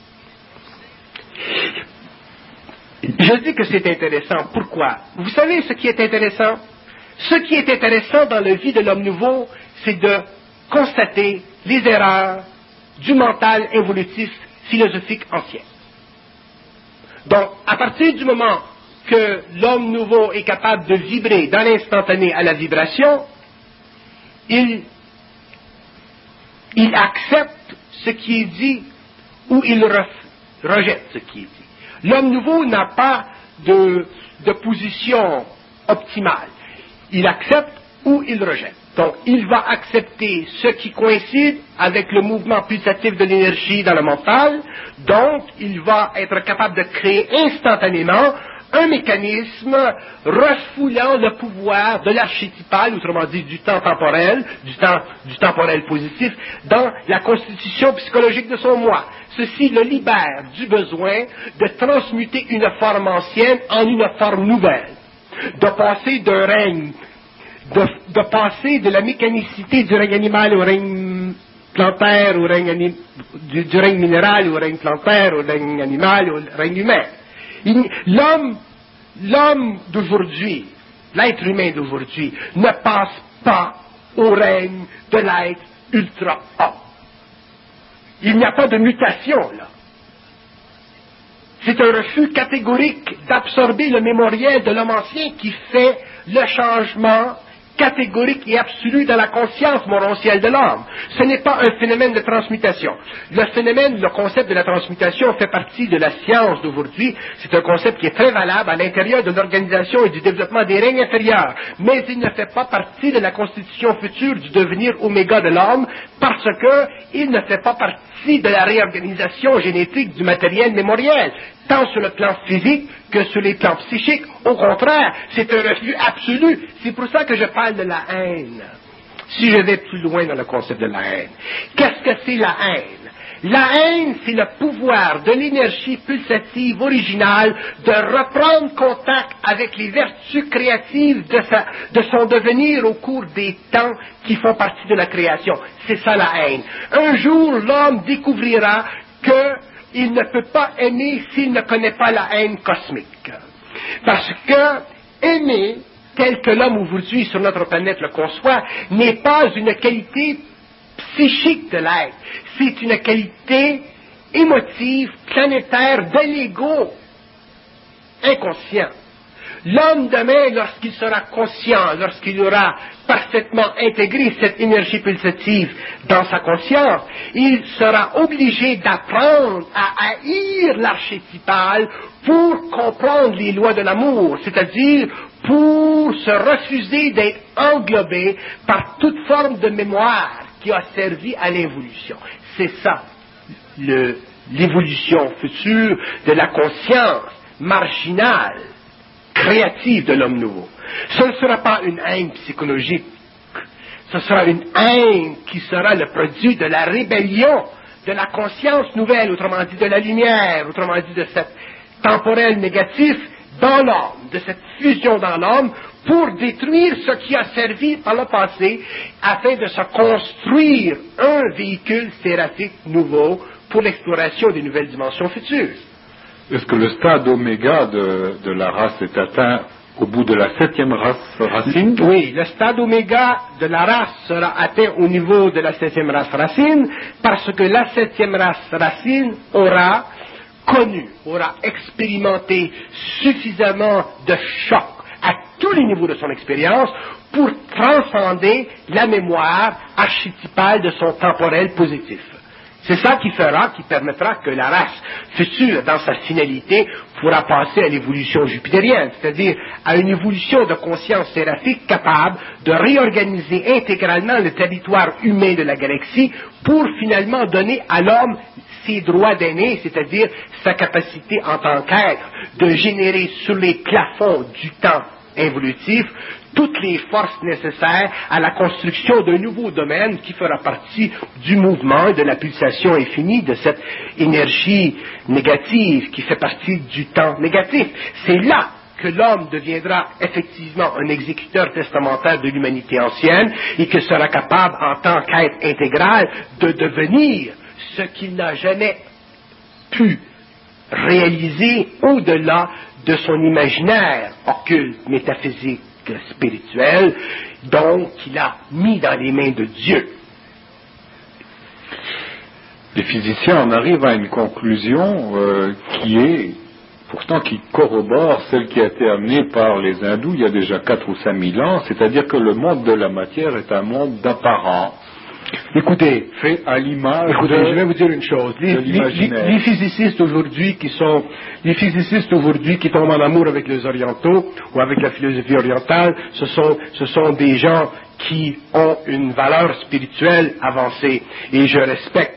Je dis que c'est intéressant. Pourquoi? Vous savez ce qui est intéressant? Ce qui est intéressant dans la vie de l'homme nouveau, c'est de constater les erreurs du mental évolutif philosophique ancien. Donc, à partir du moment que l'homme nouveau est capable de vibrer dans l'instantané à la vibration, il, il accepte ce qui est dit ou il re, rejette ce qui est dit. L'homme nouveau n'a pas de, de position optimale. Il accepte ou il rejette. Donc, il va accepter ce qui coïncide avec le mouvement pulsatif de l'énergie dans le mental. Donc, il va être capable de créer instantanément un mécanisme refoulant le pouvoir de l'archétypal, autrement dit du temps temporel, du temps, du temporel positif, dans la constitution psychologique de son moi. Ceci le libère du besoin de transmuter une forme ancienne en une forme nouvelle, de passer d'un règne, de, de passer de la mécanicité du règne animal au règne plantaire, au règne, anim, du, du règne minéral au règne plantaire, au règne animal, au règne humain. Il, l'homme, l'homme d'aujourd'hui, l'être humain d'aujourd'hui, ne passe pas au règne de l'être ultra-homme. Il n'y a pas de mutation, là. C'est un refus catégorique d'absorber le mémoriel de l'homme ancien qui fait le changement catégorique et absolu dans la conscience morontielle de l'homme. Ce n'est pas un phénomène de transmutation. Le phénomène, le concept de la transmutation fait partie de la science d'aujourd'hui. C'est un concept qui est très valable à l'intérieur de l'organisation et du développement des règnes inférieurs. Mais il ne fait pas partie de la constitution future du devenir oméga de l'homme parce que il ne fait pas partie de la réorganisation génétique du matériel mémoriel, tant sur le plan physique que sur les plans psychiques. Au contraire, c'est un refus absolu. C'est pour ça que je parle de la haine. Si je vais plus loin dans le concept de la haine. Qu'est-ce que c'est la haine? La haine, c'est le pouvoir de l'énergie pulsative originale de reprendre contact avec les vertus créatives de, sa, de son devenir au cours des temps qui font partie de la création. C'est ça la haine. Un jour, l'homme découvrira que il ne peut pas aimer s'il ne connaît pas la haine cosmique. Parce que aimer, tel que l'homme aujourd'hui sur notre planète le conçoit, n'est pas une qualité psychique de l'être. C'est une qualité émotive, planétaire, de l'ego inconscient. L'homme demain, lorsqu'il sera conscient, lorsqu'il aura parfaitement intégré cette énergie pulsative dans sa conscience, il sera obligé d'apprendre à haïr l'archétypal pour comprendre les lois de l'amour, c'est-à-dire pour se refuser d'être englobé par toute forme de mémoire qui a servi à l'évolution. C'est ça, le, l'évolution future de la conscience marginale, créative de l'homme nouveau. Ce ne sera pas une haine psychologique, ce sera une haine qui sera le produit de la rébellion de la conscience nouvelle, autrement dit de la lumière, autrement dit de cette temporel négatif dans l'homme, de cette fusion dans l'homme, pour détruire ce qui a servi par le passé, afin de se construire un véhicule séraphique nouveau pour l'exploration des nouvelles dimensions futures. Est-ce que le stade oméga de, de la race est atteint au bout de la septième race racine? Oui, le stade oméga de la race sera atteint au niveau de la septième race racine, parce que la septième race racine aura connu, aura expérimenté suffisamment de chocs à tous les niveaux de son expérience pour transcender la mémoire archétypale de son temporel positif. C'est ça qui fera, qui permettra que la race future, dans sa finalité, pourra passer à l'évolution jupitérienne, c'est-à-dire à une évolution de conscience séraphique capable de réorganiser intégralement le territoire humain de la galaxie pour finalement donner à l'homme ses droits d'aîné, c'est-à-dire sa capacité en tant qu'être de générer sur les plafonds du temps évolutif toutes les forces nécessaires à la construction d'un nouveau domaine qui fera partie du mouvement et de la pulsation infinie de cette énergie négative qui fait partie du temps négatif. C'est là que l'homme deviendra effectivement un exécuteur testamentaire de l'humanité ancienne et que sera capable en tant qu'être intégral de devenir ce qu'il n'a jamais pu réaliser au-delà de son imaginaire occulte, métaphysique, spirituel, donc qu'il a mis dans les mains de Dieu. Les physiciens en arrivent à une conclusion euh, qui est, pourtant qui corrobore celle qui a été amenée par les hindous il y a déjà quatre ou cinq mille ans, c'est-à-dire que le monde de la matière est un monde d'apparence. Écoutez, fait à l'image écoutez, de, je vais vous dire une chose. Les, les, les, les physicists aujourd'hui qui sont, les physicists aujourd'hui qui tombent en amour avec les orientaux ou avec la philosophie orientale, ce sont, ce sont des gens qui ont une valeur spirituelle avancée. Et je respecte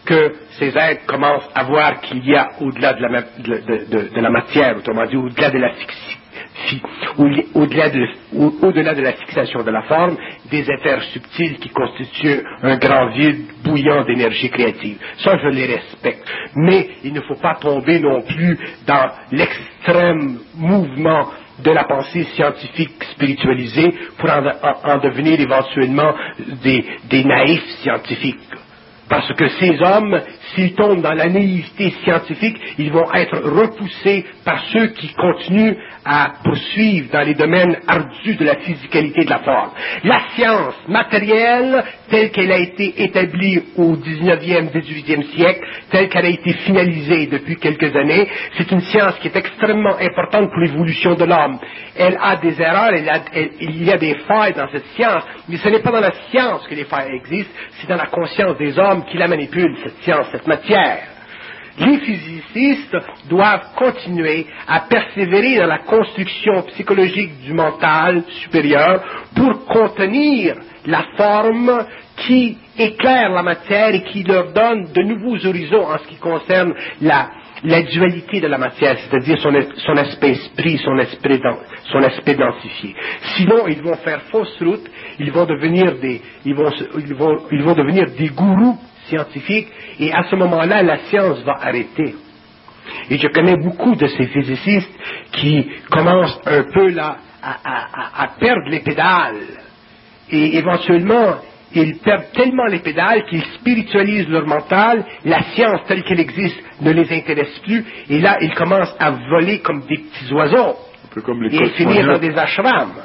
que ces êtres commencent à voir qu'il y a au-delà de la, de, de, de, de la matière, autrement dit, au-delà de la fixation, au-delà de, au, au-delà de la fixation de la forme, des éthers subtils qui constituent un grand vide bouillant d'énergie créative. Ça, je les respecte. Mais il ne faut pas tomber non plus dans l'extrême mouvement de la pensée scientifique spiritualisée pour en, en, en devenir éventuellement des, des naïfs scientifiques. Parce que ces hommes, s'ils tombent dans la naïveté scientifique, ils vont être repoussés par ceux qui continuent à poursuivre dans les domaines ardus de la physicalité de la forme. La science matérielle, telle qu'elle a été établie au dix-neuvième, dix-huitième siècle, telle qu'elle a été finalisée depuis quelques années, c'est une science qui est extrêmement importante pour l'évolution de l'homme. Elle a des erreurs, elle a, elle, il y a des failles dans cette science, mais ce n'est pas dans la science que les failles existent, c'est dans la conscience des hommes qui la manipulent, cette science, cette matière. Les physicists doivent continuer à persévérer dans la construction psychologique du mental supérieur pour contenir la forme qui éclaire la matière et qui leur donne de nouveaux horizons en ce qui concerne la, la dualité de la matière, c'est-à-dire son, son aspect esprit, son aspect, son aspect densifié. Sinon, ils vont faire fausse route, ils vont devenir des, ils vont, ils vont, ils vont devenir des gourous scientifique, et à ce moment-là, la science va arrêter. Et je connais beaucoup de ces physicists qui commencent un peu là à, à, à perdre les pédales, et éventuellement, ils perdent tellement les pédales qu'ils spiritualisent leur mental, la science telle qu'elle existe ne les intéresse plus, et là, ils commencent à voler comme des petits oiseaux, un peu comme les et finir dans des ashrams.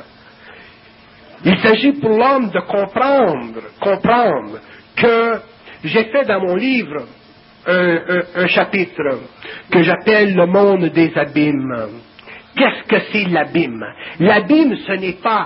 Il s'agit pour l'homme de comprendre, comprendre que j'ai fait dans mon livre un, un, un chapitre que j'appelle le monde des abîmes. Qu'est-ce que c'est l'abîme? L'abîme, ce n'est pas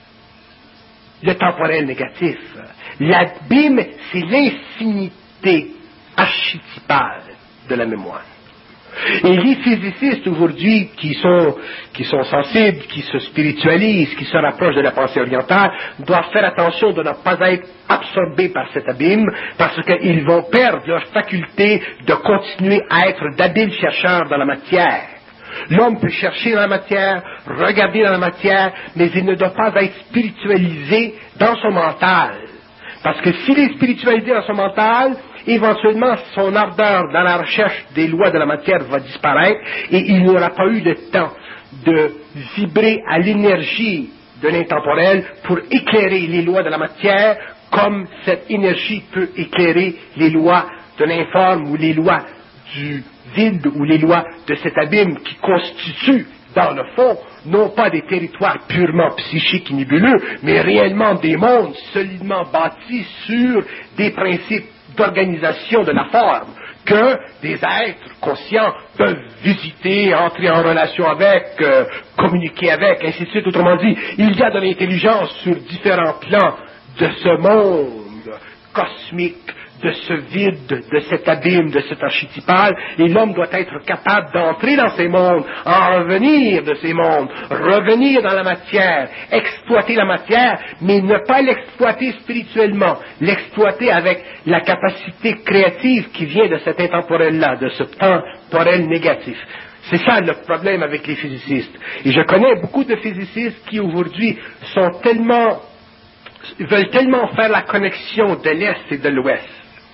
le temporel négatif. L'abîme, c'est l'infinité archétypale de la mémoire. Et les physicists aujourd'hui qui sont, qui sont sensibles, qui se spiritualisent, qui se rapprochent de la pensée orientale, doivent faire attention de ne pas être absorbés par cet abîme, parce qu'ils vont perdre leur faculté de continuer à être d'habiles chercheurs dans la matière. L'homme peut chercher dans la matière, regarder dans la matière, mais il ne doit pas être spiritualisé dans son mental. Parce que s'il est spiritualisé dans son mental, éventuellement, son ardeur dans la recherche des lois de la matière va disparaître et il n'aura pas eu le temps de vibrer à l'énergie de l'intemporel pour éclairer les lois de la matière comme cette énergie peut éclairer les lois de l'informe ou les lois du vide ou les lois de cet abîme qui constituent, dans le fond, non pas des territoires purement psychiques et nébuleux, mais réellement des mondes solidement bâtis sur des principes d'organisation de la forme, que des êtres conscients peuvent visiter, entrer en relation avec, euh, communiquer avec, ainsi de suite. Autrement dit, il y a de l'intelligence sur différents plans de ce monde cosmique, de ce vide, de cet abîme, de cet archétypal, et l'homme doit être capable d'entrer dans ces mondes, en revenir de ces mondes, revenir dans la matière, exploiter la matière, mais ne pas l'exploiter spirituellement, l'exploiter avec la capacité créative qui vient de cet intemporel-là, de ce temporel négatif. C'est ça le problème avec les physicists. Et je connais beaucoup de physicists qui aujourd'hui sont tellement, veulent tellement faire la connexion de l'Est et de l'Ouest,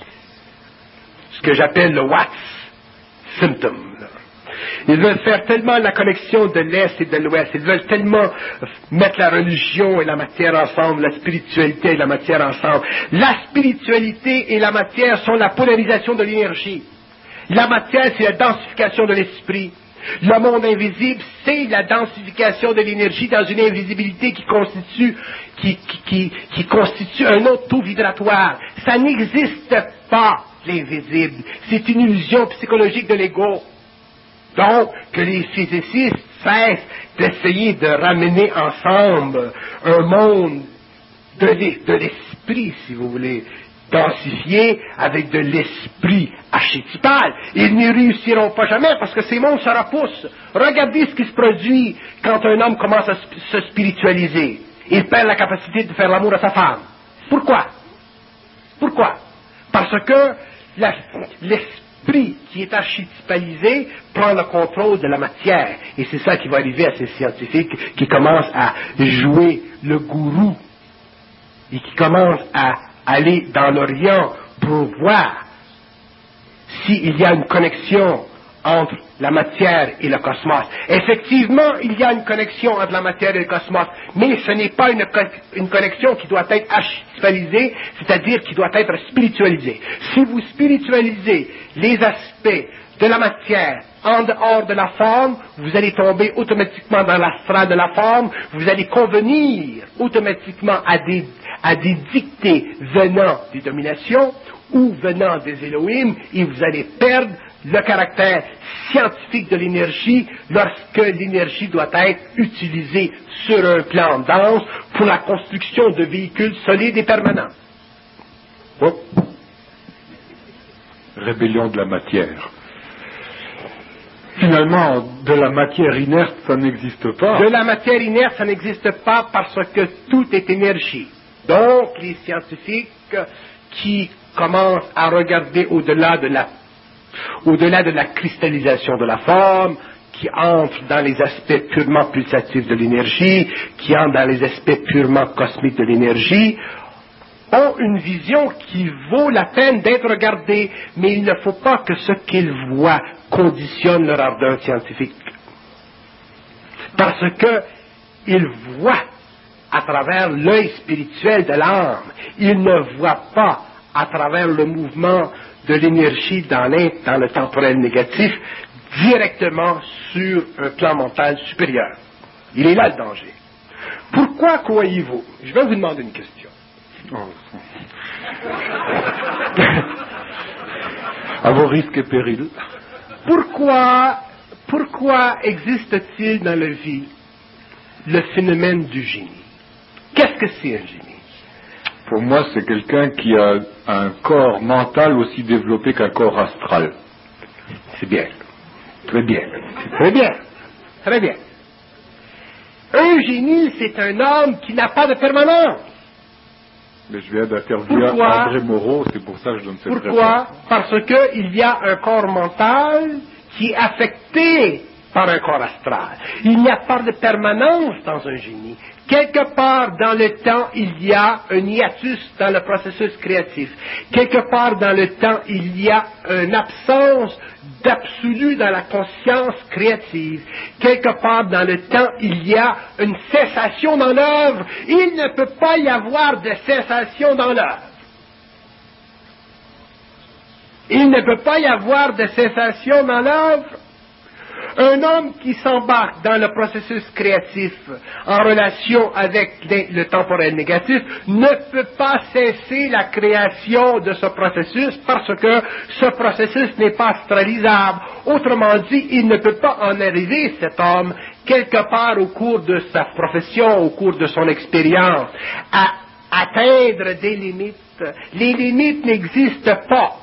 ce que j'appelle le Watts symptom. Ils veulent faire tellement la connexion de l'Est et de l'Ouest, ils veulent tellement mettre la religion et la matière ensemble, la spiritualité et la matière ensemble. La spiritualité et la matière sont la polarisation de l'énergie. La matière, c'est la densification de l'esprit. Le monde invisible, c'est la densification de l'énergie dans une invisibilité qui constitue, qui, qui, qui, qui constitue un autre taux vibratoire. Ça n'existe pas, l'invisible. C'est une illusion psychologique de l'ego. Donc, que les physicists cessent d'essayer de ramener ensemble un monde de l'esprit, si vous voulez, densifié avec de l'esprit archétypal. Ils n'y réussiront pas jamais parce que ces mondes se repoussent. Regardez ce qui se produit quand un homme commence à se spiritualiser. Il perd la capacité de faire l'amour à sa femme. Pourquoi? Pourquoi? Parce que la, l'esprit qui est archétypalisé prend le contrôle de la matière. Et c'est ça qui va arriver à ces scientifiques qui commencent à jouer le gourou et qui commencent à aller dans l'Orient pour voir s'il y a une connexion entre la matière et le cosmos. Effectivement, il y a une connexion entre la matière et le cosmos, mais ce n'est pas une, une connexion qui doit être archétypalisée, c'est-à-dire qui doit être spiritualisée. Si vous spiritualisez les aspects de la matière en dehors de la forme, vous allez tomber automatiquement dans l'astral de la forme, vous allez convenir automatiquement à des, à des dictées venant des dominations ou venant des Elohim, et vous allez perdre le caractère scientifique de l'énergie lorsque l'énergie doit être utilisée sur un plan dense pour la construction de véhicules solides et permanents. Oh. Rébellion de la matière. Finalement, de la matière inerte, ça n'existe pas. De la matière inerte, ça n'existe pas parce que tout est énergie. Donc, les scientifiques qui commencent à regarder au-delà de la au-delà de la cristallisation de la forme, qui entre dans les aspects purement pulsatifs de l'énergie, qui entre dans les aspects purement cosmiques de l'énergie, ont une vision qui vaut la peine d'être regardée, mais il ne faut pas que ce qu'ils voient conditionne leur ardeur scientifique. Parce qu'ils voient à travers l'œil spirituel de l'âme, ils ne voient pas à travers le mouvement de l'énergie dans, dans le temporel négatif, directement sur un plan mental supérieur. Il est là le danger. Pourquoi croyez-vous? Je vais vous demander une question. Oh. À vos risques et périls. Pourquoi, pourquoi existe-t-il dans la vie le phénomène du génie? Qu'est-ce que c'est un génie? Pour moi, c'est quelqu'un qui a un corps mental aussi développé qu'un corps astral. C'est bien. Très bien. Très bien. Très bien. Un génie, c'est un homme qui n'a pas de permanence. Mais je viens d'interviewer André Moreau, c'est pour ça que je donne cette réponse. Pourquoi? Parce qu'il y a un corps mental qui est affecté par un corps astral. Il n'y a pas de permanence dans un génie. Quelque part dans le temps, il y a un hiatus dans le processus créatif. Quelque part dans le temps, il y a une absence d'absolu dans la conscience créative. Quelque part dans le temps, il y a une cessation dans l'œuvre. Il ne peut pas y avoir de cessation dans l'œuvre. Il ne peut pas y avoir de cessation dans l'œuvre. Un homme qui s'embarque dans le processus créatif en relation avec le temporel négatif ne peut pas cesser la création de ce processus parce que ce processus n'est pas astralisable. Autrement dit, il ne peut pas en arriver, cet homme, quelque part au cours de sa profession, au cours de son expérience, à atteindre des limites. Les limites n'existent pas.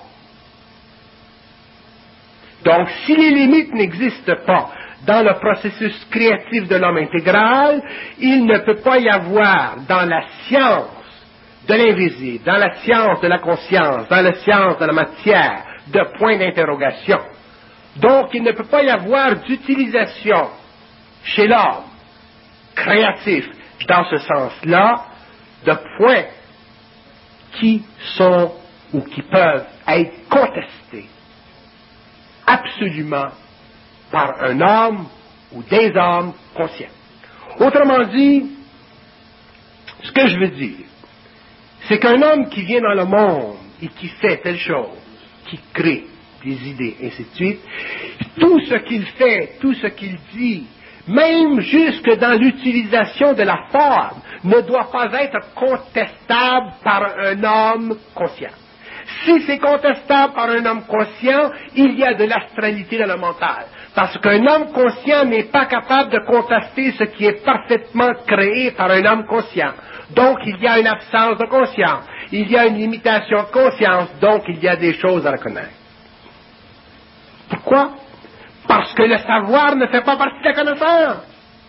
Donc, si les limites n'existent pas dans le processus créatif de l'homme intégral, il ne peut pas y avoir dans la science de l'invisible, dans la science de la conscience, dans la science de la matière, de points d'interrogation. Donc, il ne peut pas y avoir d'utilisation chez l'homme créatif, dans ce sens-là, de points qui sont ou qui peuvent être contestés absolument par un homme ou des hommes conscients. Autrement dit, ce que je veux dire, c'est qu'un homme qui vient dans le monde et qui fait telle chose, qui crée des idées, ainsi de suite, tout ce qu'il fait, tout ce qu'il dit, même jusque dans l'utilisation de la forme, ne doit pas être contestable par un homme conscient. Si c'est contestable par un homme conscient, il y a de l'astralité dans le mental. Parce qu'un homme conscient n'est pas capable de contester ce qui est parfaitement créé par un homme conscient. Donc, il y a une absence de conscience. Il y a une limitation de conscience. Donc, il y a des choses à reconnaître. Pourquoi? Parce que le savoir ne fait pas partie de la connaissance.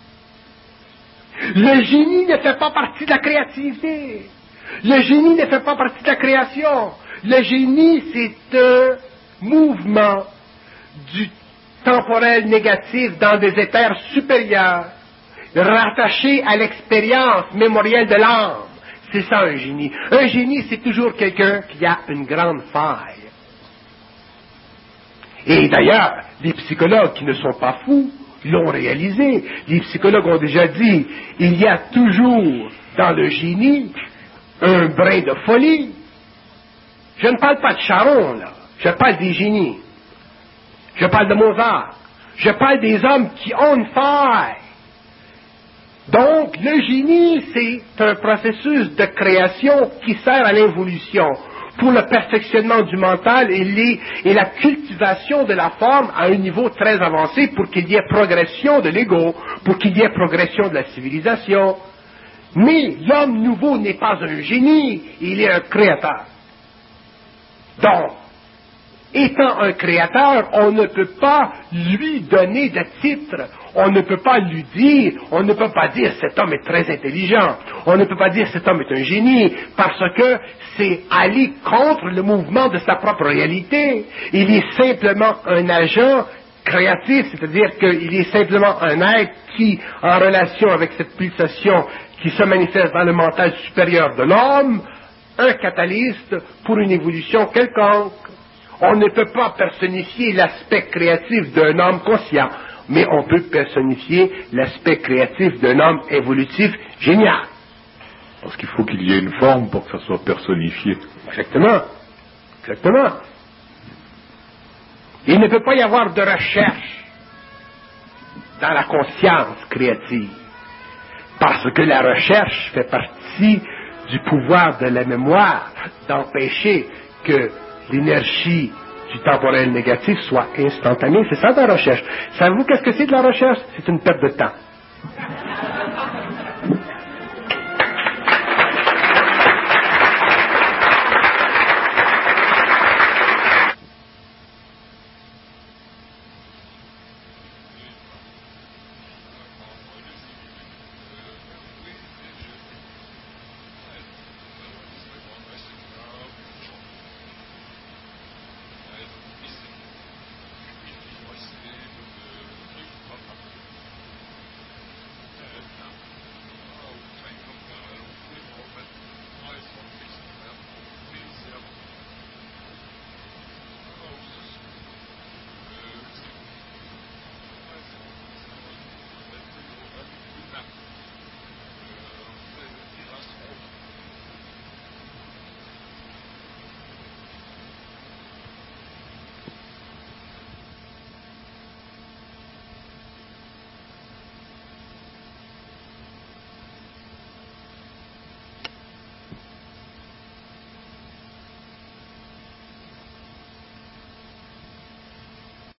Le génie ne fait pas partie de la créativité. Le génie ne fait pas partie de la création. Le génie, c'est un mouvement du temporel négatif dans des éthers supérieurs, rattaché à l'expérience mémorielle de l'âme. C'est ça un génie. Un génie, c'est toujours quelqu'un qui a une grande faille. Et d'ailleurs, les psychologues qui ne sont pas fous l'ont réalisé. Les psychologues ont déjà dit, il y a toujours dans le génie un brin de folie. Je ne parle pas de Charon, là. Je parle des génies. Je parle de Mozart. Je parle des hommes qui ont une faille. Donc, le génie, c'est un processus de création qui sert à l'évolution, pour le perfectionnement du mental et, les, et la cultivation de la forme à un niveau très avancé pour qu'il y ait progression de l'ego, pour qu'il y ait progression de la civilisation. Mais l'homme nouveau n'est pas un génie, il est un créateur. Donc, étant un créateur, on ne peut pas lui donner de titre, on ne peut pas lui dire, on ne peut pas dire cet homme est très intelligent, on ne peut pas dire cet homme est un génie, parce que c'est aller contre le mouvement de sa propre réalité. Il est simplement un agent créatif, c'est-à-dire qu'il est simplement un être qui, en relation avec cette pulsation qui se manifeste dans le mental supérieur de l'homme, un catalyste pour une évolution quelconque. On ne peut pas personnifier l'aspect créatif d'un homme conscient, mais on peut personnifier l'aspect créatif d'un homme évolutif génial. Parce qu'il faut qu'il y ait une forme pour que ça soit personnifié. Exactement. Exactement. Il ne peut pas y avoir de recherche dans la conscience créative, parce que la recherche fait partie du pouvoir de la mémoire d'empêcher que l'énergie du temporel négatif soit instantanée. C'est ça de la recherche. Savez-vous qu'est-ce que c'est de la recherche? C'est une perte de temps.